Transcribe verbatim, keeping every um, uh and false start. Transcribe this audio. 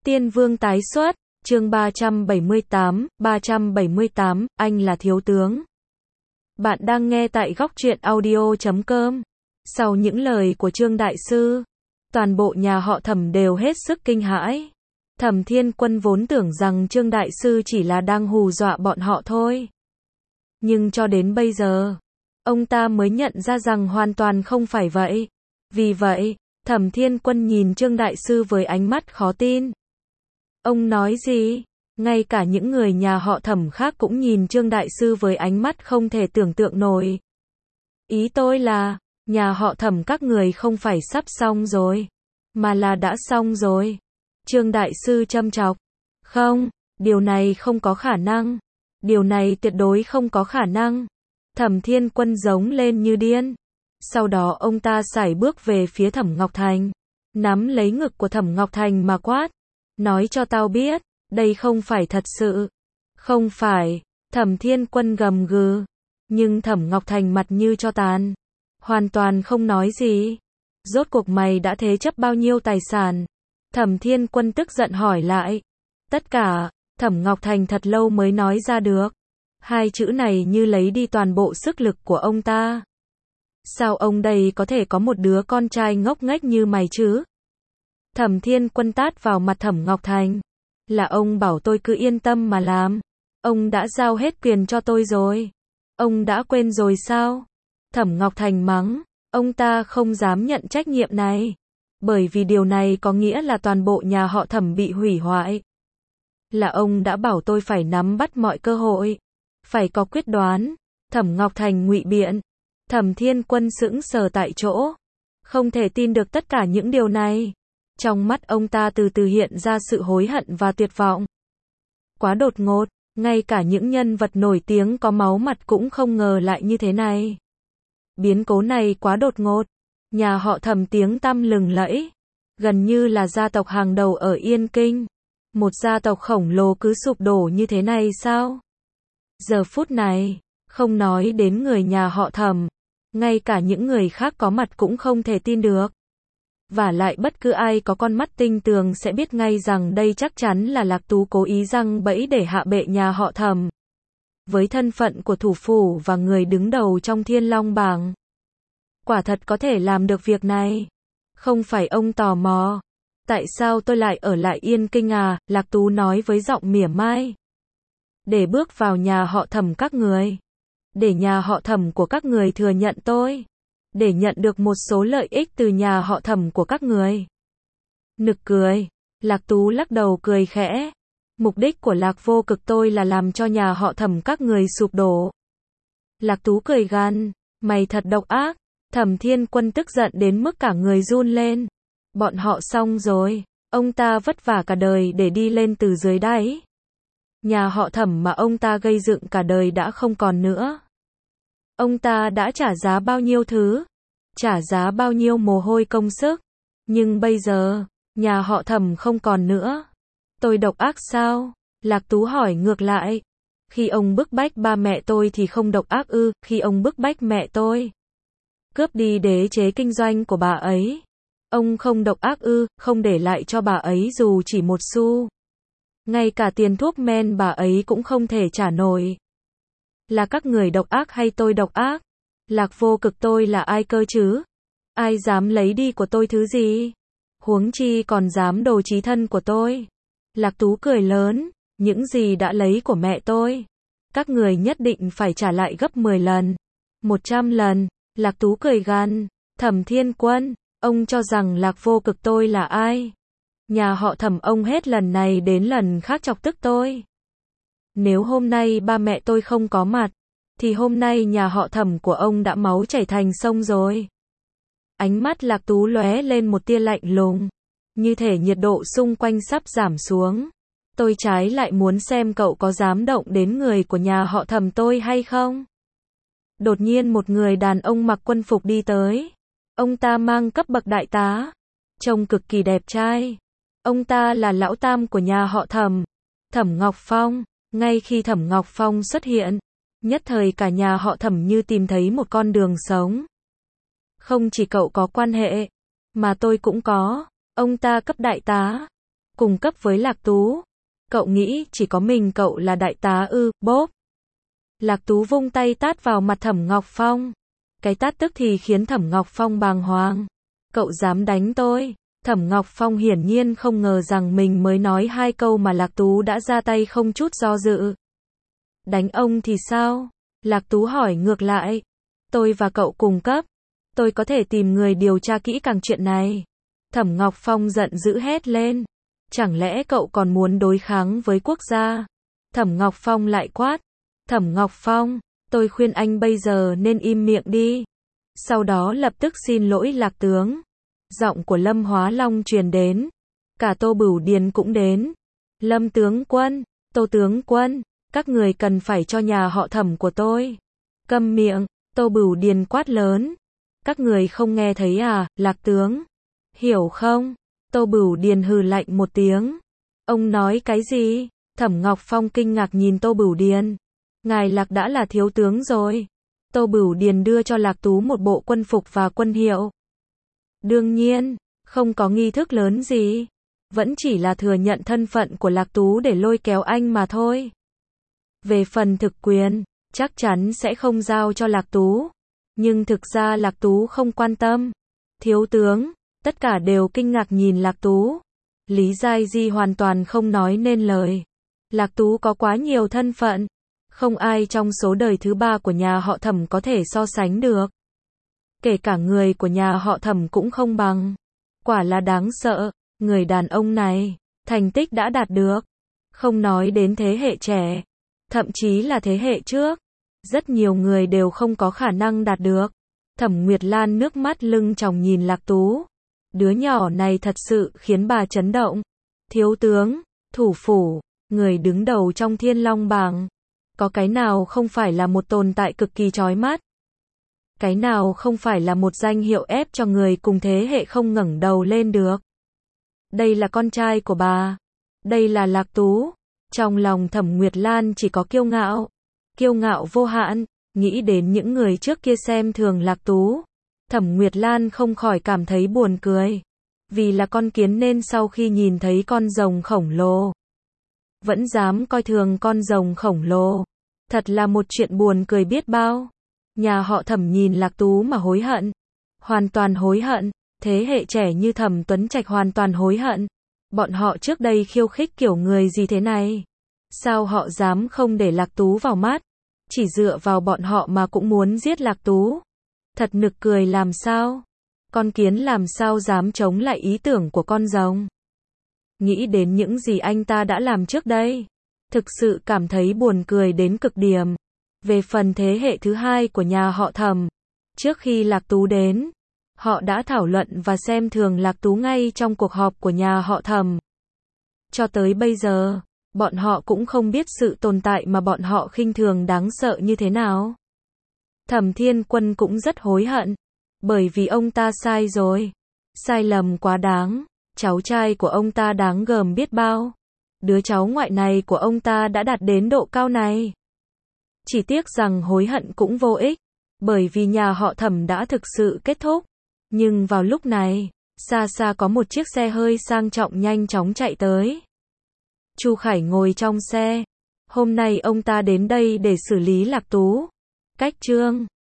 Tiên Vương tái xuất, chương ba trăm bảy mươi tám, ba trăm bảy mươi tám, anh là thiếu tướng. Bạn đang nghe tại góc truyện audio chấm com. Sau những lời của Trương Đại Sư, toàn bộ nhà họ Thẩm đều hết sức kinh hãi. Thẩm Thiên Quân vốn tưởng rằng Trương Đại Sư chỉ là đang hù dọa bọn họ thôi. Nhưng cho đến bây giờ, ông ta mới nhận ra rằng hoàn toàn không phải vậy. Vì vậy, Thẩm Thiên Quân nhìn Trương Đại Sư với ánh mắt khó tin. Ông nói gì? Ngay cả những người nhà họ Thẩm khác cũng nhìn Trương Đại Sư với ánh mắt không thể tưởng tượng nổi. Ý tôi là, nhà họ Thẩm các người không phải sắp xong rồi, mà là đã xong rồi. Trương Đại Sư châm chọc. Không, điều này không có khả năng. Điều này tuyệt đối không có khả năng. Thẩm Thiên Quân giống lên như điên. Sau đó ông ta sải bước về phía Thẩm Ngọc Thành, nắm lấy ngực của Thẩm Ngọc Thành mà quát. Nói cho tao biết, đây không phải thật sự. Không phải, Thẩm Thiên Quân gầm gừ. Nhưng Thẩm Ngọc Thành mặt như tro tàn, hoàn toàn không nói gì. Rốt cuộc mày đã thế chấp bao nhiêu tài sản? Thẩm Thiên Quân tức giận hỏi lại. Tất cả, Thẩm Ngọc Thành thật lâu mới nói ra được. Hai chữ này như lấy đi toàn bộ sức lực của ông ta. Sao ông đây có thể có một đứa con trai ngốc nghếch như mày chứ? Thẩm Thiên Quân tát vào mặt Thẩm Ngọc Thành. Là ông bảo tôi cứ yên tâm mà làm. Ông đã giao hết quyền cho tôi rồi. Ông đã quên rồi sao? Thẩm Ngọc Thành mắng. Ông ta không dám nhận trách nhiệm này. Bởi vì điều này có nghĩa là toàn bộ nhà họ Thẩm bị hủy hoại. Là ông đã bảo tôi phải nắm bắt mọi cơ hội. Phải có quyết đoán. Thẩm Ngọc Thành ngụy biện. Thẩm Thiên Quân sững sờ tại chỗ. Không thể tin được tất cả những điều này. Trong mắt ông ta từ từ hiện ra sự hối hận và tuyệt vọng. Quá đột ngột, ngay cả những nhân vật nổi tiếng có máu mặt cũng không ngờ lại như thế này. Biến cố này quá đột ngột. Nhà họ Thẩm tiếng tăm lừng lẫy, gần như là gia tộc hàng đầu ở Yên Kinh. Một gia tộc khổng lồ cứ sụp đổ như thế này sao? Giờ phút này, không nói đến người nhà họ Thẩm, ngay cả những người khác có mặt cũng không thể tin được. Vả lại bất cứ ai có con mắt tinh tường sẽ biết ngay rằng đây chắc chắn là Lạc Tú cố ý giăng bẫy để hạ bệ nhà họ Thẩm. Với thân phận của thủ phủ và người đứng đầu trong Thiên Long bảng, quả thật có thể làm được việc này. Không phải ông tò mò, tại sao tôi lại ở lại Yên Kinh à? Lạc Tú nói với giọng mỉa mai. Để bước vào nhà họ Thẩm các người. Để nhà họ Thẩm của các người thừa nhận tôi. Để nhận được một số lợi ích từ nhà họ Thẩm của các người. Nực cười. Lạc Tú lắc đầu cười khẽ. Mục đích của Lạc Vô Cực tôi là làm cho nhà họ Thẩm các người sụp đổ. Lạc Tú cười gằn. Mày thật độc ác. Thẩm Thiên Quân tức giận đến mức cả người run lên. Bọn họ xong rồi. Ông ta vất vả cả đời để đi lên từ dưới đáy. Nhà họ Thẩm mà ông ta gây dựng cả đời đã không còn nữa. Ông ta đã trả giá bao nhiêu thứ, trả giá bao nhiêu mồ hôi công sức. Nhưng bây giờ, nhà họ Thẩm không còn nữa. Tôi độc ác sao? Lạc Tú hỏi ngược lại. Khi ông bức bách ba mẹ tôi thì không độc ác ư? Khi ông bức bách mẹ tôi, cướp đi đế chế kinh doanh của bà ấy, ông không độc ác ư? Không để lại cho bà ấy dù chỉ một xu. Ngay cả tiền thuốc men bà ấy cũng không thể trả nổi. Là các người độc ác hay tôi độc ác? Lạc Vô Cực tôi là ai cơ chứ? Ai dám lấy đi của tôi thứ gì? Huống chi còn dám đồ chí thân của tôi. Lạc Tú cười lớn. Những gì đã lấy của mẹ tôi, các người nhất định phải trả lại gấp mười lần, một trăm lần. Lạc Tú cười gằn. Thẩm Thiên Quân, ông cho rằng Lạc Vô Cực tôi là ai? Nhà họ Thẩm ông hết lần này đến lần khác chọc tức tôi. Nếu hôm nay ba mẹ tôi không có mặt, thì hôm nay nhà họ Thẩm của ông đã máu chảy thành sông rồi. Ánh mắt Lạc Tú lóe lên một tia lạnh lùng, như thể nhiệt độ xung quanh sắp giảm xuống. Tôi trái lại muốn xem cậu có dám động đến người của nhà họ Thẩm tôi hay không? Đột nhiên một người đàn ông mặc quân phục đi tới. Ông ta mang cấp bậc đại tá, trông cực kỳ đẹp trai. Ông ta là lão tam của nhà họ Thẩm, Thẩm Ngọc Phong. Ngay khi Thẩm Ngọc Phong xuất hiện, nhất thời cả nhà họ Thẩm như tìm thấy một con đường sống. Không chỉ cậu có quan hệ, mà tôi cũng có. Ông ta cấp đại tá. cùng cấp với Lạc Tú. Cậu nghĩ chỉ có mình cậu là đại tá ư, bốp. Lạc Tú vung tay tát vào mặt Thẩm Ngọc Phong. Cái tát tức thì khiến Thẩm Ngọc Phong bàng hoàng. Cậu dám đánh tôi? Thẩm Ngọc Phong hiển nhiên không ngờ rằng mình mới nói hai câu mà Lạc Tú đã ra tay không chút do dự. Đánh ông thì sao? Lạc Tú hỏi ngược lại. Tôi và cậu cùng cấp. Tôi có thể tìm người điều tra kỹ càng chuyện này. Thẩm Ngọc Phong giận dữ hét lên. Chẳng lẽ cậu còn muốn đối kháng với quốc gia? Thẩm Ngọc Phong lại quát. Thẩm Ngọc Phong, tôi khuyên anh bây giờ nên im miệng đi. Sau đó lập tức xin lỗi Lạc tướng. Giọng của Lâm Hóa Long truyền đến. Cả Tô Bửu Điền cũng đến. Lâm tướng quân, Tô tướng quân, các người cần phải cho nhà họ Thẩm của tôi. Câm miệng, Tô Bửu Điền quát lớn. Các người không nghe thấy à, Lạc tướng? Hiểu không? Tô Bửu Điền hừ lạnh một tiếng. Ông nói cái gì? Thẩm Ngọc Phong kinh ngạc nhìn Tô Bửu Điền. Ngài Lạc đã là thiếu tướng rồi. Tô Bửu Điền đưa cho Lạc Tú một bộ quân phục và quân hiệu. Đương nhiên, không có nghi thức lớn gì. Vẫn chỉ là thừa nhận thân phận của Lạc Tú để lôi kéo anh mà thôi. Về phần thực quyền, chắc chắn sẽ không giao cho Lạc Tú. Nhưng thực ra Lạc Tú không quan tâm. Thiếu tướng, tất cả đều kinh ngạc nhìn Lạc Tú. Lý Giai Di hoàn toàn không nói nên lời. Lạc Tú có quá nhiều thân phận. Không ai trong số đời thứ ba của nhà họ Thẩm có thể so sánh được. Kể cả người của nhà họ Thẩm cũng không bằng. Quả là đáng sợ, người đàn ông này, thành tích đã đạt được. Không nói đến thế hệ trẻ, thậm chí là thế hệ trước. Rất nhiều người đều không có khả năng đạt được. Thẩm Nguyệt Lan nước mắt lưng tròng nhìn Lạc Tú. Đứa nhỏ này thật sự khiến bà chấn động. Thiếu tướng, thủ phủ, người đứng đầu trong Thiên Long bảng. Có cái nào không phải là một tồn tại cực kỳ chói mắt? Cái nào không phải là một danh hiệu ép cho người cùng thế hệ không ngẩng đầu lên được? Đây là con trai của bà. Đây là Lạc Tú. Trong lòng Thẩm Nguyệt Lan chỉ có kiêu ngạo. Kiêu ngạo vô hạn. Nghĩ đến những người trước kia xem thường Lạc Tú. Thẩm Nguyệt Lan không khỏi cảm thấy buồn cười. Vì là con kiến nên sau khi nhìn thấy con rồng khổng lồ, vẫn dám coi thường con rồng khổng lồ. Thật là một chuyện buồn cười biết bao. Nhà họ Thẩm nhìn Lạc Tú mà hối hận. Hoàn toàn hối hận. Thế hệ trẻ như Thẩm Tuấn Trạch hoàn toàn hối hận. Bọn họ trước đây khiêu khích kiểu người gì thế này? Sao họ dám không để Lạc Tú vào mắt? Chỉ dựa vào bọn họ mà cũng muốn giết Lạc Tú. Thật nực cười làm sao? Con kiến làm sao dám chống lại ý tưởng của con rồng? Nghĩ đến những gì anh ta đã làm trước đây, thực sự cảm thấy buồn cười đến cực điểm. Về phần thế hệ thứ hai của nhà họ Thẩm, trước khi Lạc Tú đến, họ đã thảo luận và xem thường Lạc Tú ngay trong cuộc họp của nhà họ Thẩm. Cho tới bây giờ, bọn họ cũng không biết sự tồn tại mà bọn họ khinh thường đáng sợ như thế nào. Thẩm Thiên Quân cũng rất hối hận, bởi vì ông ta sai rồi. Sai lầm quá đáng, cháu trai của ông ta đáng gờm biết bao. Đứa cháu ngoại này của ông ta đã đạt đến độ cao này. Chỉ tiếc rằng hối hận cũng vô ích, bởi vì nhà họ Thẩm đã thực sự kết thúc. Nhưng vào lúc này, xa xa có một chiếc xe hơi sang trọng nhanh chóng chạy tới. Chu Khải ngồi trong xe. Hôm nay ông ta đến đây để xử lý Lạc Tú. Cách chương